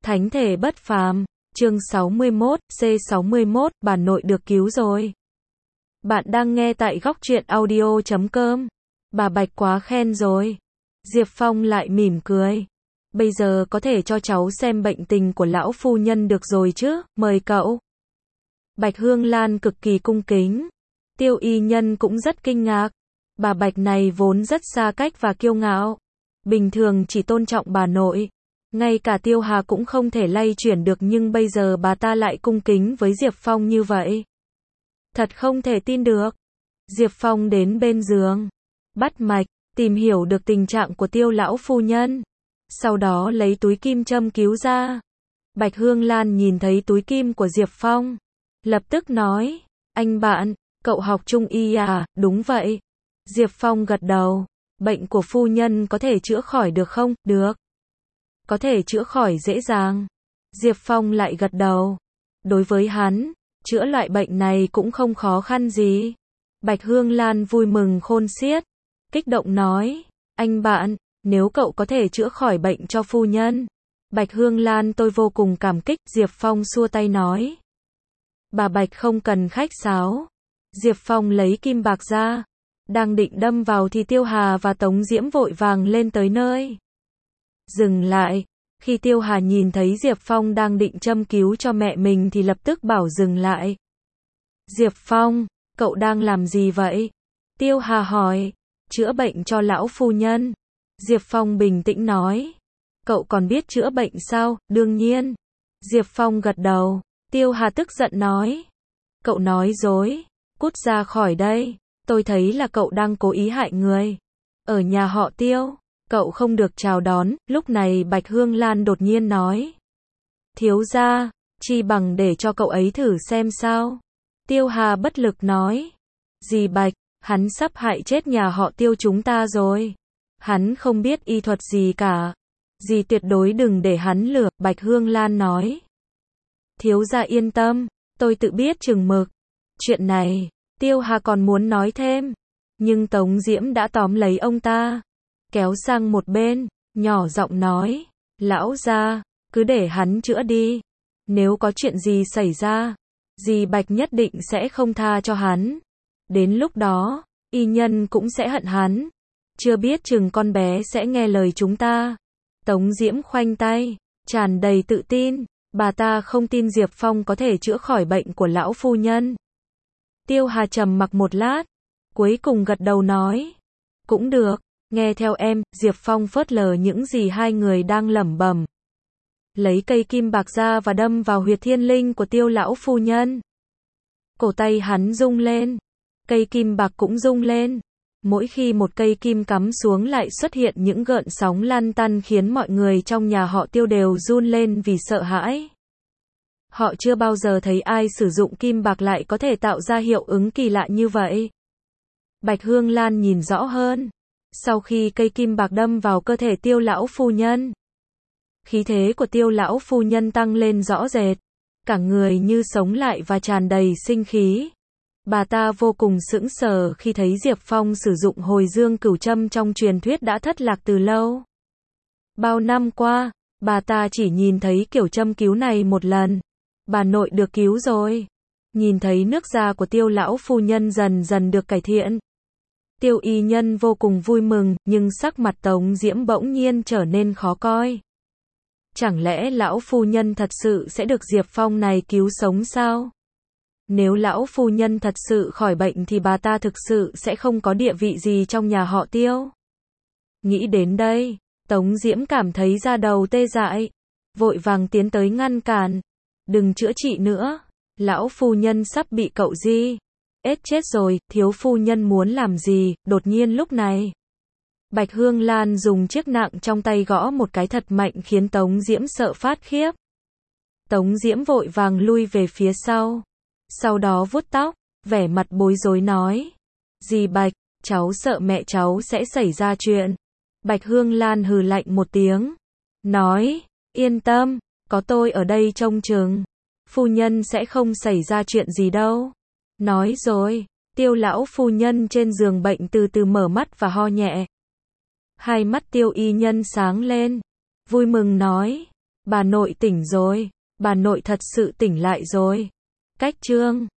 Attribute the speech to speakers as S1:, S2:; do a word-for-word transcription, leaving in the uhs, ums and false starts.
S1: Thánh thể bất phàm, chương sáu mươi mốt, C sáu mươi mốt, bà nội được cứu rồi. Bạn đang nghe tại góc truyện audio chấm com. Bà Bạch quá khen rồi. Diệp Phong lại mỉm cười. Bây giờ có thể cho cháu xem bệnh tình của lão phu nhân được rồi chứ, mời cậu. Bạch Hương Lan cực kỳ cung kính. Tiêu y nhân cũng rất kinh ngạc. Bà Bạch này vốn rất xa cách và kiêu ngạo. Bình thường chỉ tôn trọng bà nội. Ngay cả Tiêu Hà cũng không thể lay chuyển được, nhưng bây giờ bà ta lại cung kính với Diệp Phong như vậy. Thật không thể tin được. Diệp Phong đến bên giường, bắt mạch, tìm hiểu được tình trạng của Tiêu lão phu nhân. Sau đó lấy túi kim châm cứu ra. Bạch Hương Lan nhìn thấy túi kim của Diệp Phong, lập tức nói, anh bạn, cậu học trung y à? Đúng vậy. Diệp Phong gật đầu. Bệnh của phu nhân có thể chữa khỏi được không? Được. Có thể chữa khỏi dễ dàng. Diệp Phong lại gật đầu. Đối với hắn, chữa loại bệnh này cũng không khó khăn gì. Bạch Hương Lan vui mừng khôn xiết, kích động nói, anh bạn, nếu cậu có thể chữa khỏi bệnh cho phu nhân. Bạch Hương Lan, tôi vô cùng cảm kích. Diệp Phong xua tay nói, bà Bạch không cần khách sáo. Diệp Phong lấy kim bạc ra, đang định đâm vào thì Tiêu Hà và Tống Diễm vội vàng lên tới nơi. Dừng lại. Khi Tiêu Hà nhìn thấy Diệp Phong đang định châm cứu cho mẹ mình thì lập tức bảo dừng lại. Diệp Phong, cậu đang làm gì vậy? Tiêu Hà hỏi. Chữa bệnh cho lão phu nhân. Diệp Phong bình tĩnh nói. Cậu còn biết chữa bệnh sao? Đương nhiên. Diệp Phong gật đầu. Tiêu Hà tức giận nói. Cậu nói dối. Cút ra khỏi đây. Tôi thấy là cậu đang cố ý hại người. Ở nhà họ Tiêu, cậu không được chào đón. Lúc này Bạch Hương Lan đột nhiên nói. Thiếu gia, chi bằng để cho cậu ấy thử xem sao. Tiêu Hà bất lực nói. Dì Bạch, hắn sắp hại chết nhà họ Tiêu chúng ta rồi. Hắn không biết y thuật gì cả. Dì tuyệt đối đừng để hắn lừa. Bạch Hương Lan nói. Thiếu gia yên tâm, tôi tự biết chừng mực. Chuyện này, Tiêu Hà còn muốn nói thêm, nhưng Tống Diễm đã tóm lấy ông ta, kéo sang một bên, nhỏ giọng nói, lão gia, cứ để hắn chữa đi. Nếu có chuyện gì xảy ra, dì Bạch nhất định sẽ không tha cho hắn. Đến lúc đó, y nhân cũng sẽ hận hắn. Chưa biết chừng con bé sẽ nghe lời chúng ta. Tống Diễm khoanh tay, tràn đầy tự tin. Bà ta không tin Diệp Phong có thể chữa khỏi bệnh của lão phu nhân. Tiêu Hà trầm mặc một lát, cuối cùng gật đầu nói. Cũng được, nghe theo em. Diệp Phong phớt lờ những gì hai người đang lẩm bẩm. Lấy cây kim bạc ra và đâm vào huyệt thiên linh của Tiêu lão phu nhân. Cổ tay hắn rung lên, cây kim bạc cũng rung lên. Mỗi khi một cây kim cắm xuống lại xuất hiện những gợn sóng lăn tăn khiến mọi người trong nhà họ Tiêu đều run lên vì sợ hãi. Họ chưa bao giờ thấy ai sử dụng kim bạc lại có thể tạo ra hiệu ứng kỳ lạ như vậy. Bạch Hương Lan nhìn rõ hơn. Sau khi cây kim bạc đâm vào cơ thể Tiêu lão phu nhân, khí thế của Tiêu lão phu nhân tăng lên rõ rệt. Cả người như sống lại và tràn đầy sinh khí. Bà ta vô cùng sững sờ khi thấy Diệp Phong sử dụng hồi dương cửu châm trong truyền thuyết đã thất lạc từ lâu. Bao năm qua, bà ta chỉ nhìn thấy kiểu châm cứu này một lần. Bà nội được cứu rồi. Nhìn thấy nước da của Tiêu lão phu nhân dần dần được cải thiện, Tiêu y nhân vô cùng vui mừng, nhưng sắc mặt Tống Diễm bỗng nhiên trở nên khó coi. Chẳng lẽ lão phu nhân thật sự sẽ được Diệp Phong này cứu sống sao? Nếu lão phu nhân thật sự khỏi bệnh thì bà ta thực sự sẽ không có địa vị gì trong nhà họ Tiêu. Nghĩ đến đây, Tống Diễm cảm thấy da đầu tê dại, vội vàng tiến tới ngăn cản. Đừng chữa trị nữa, lão phu nhân sắp bị cậu Di ết chết rồi. Thiếu phu nhân muốn làm gì? Đột nhiên lúc này, Bạch Hương Lan dùng chiếc nạng trong tay gõ một cái thật mạnh khiến Tống Diễm sợ phát khiếp. Tống Diễm vội vàng lui về phía sau, sau đó vuốt tóc, vẻ mặt bối rối nói. Dì Bạch, cháu sợ mẹ cháu sẽ xảy ra chuyện. Bạch Hương Lan hừ lạnh một tiếng, nói, yên tâm, có tôi ở đây trông chừng. Phu nhân sẽ không xảy ra chuyện gì đâu. Nói rồi, Tiêu lão phu nhân trên giường bệnh từ từ mở mắt và ho nhẹ. Hai mắt Tiêu y nhân sáng lên, vui mừng nói, Bà nội tỉnh rồi. Bà nội thật sự tỉnh lại rồi. Cách chương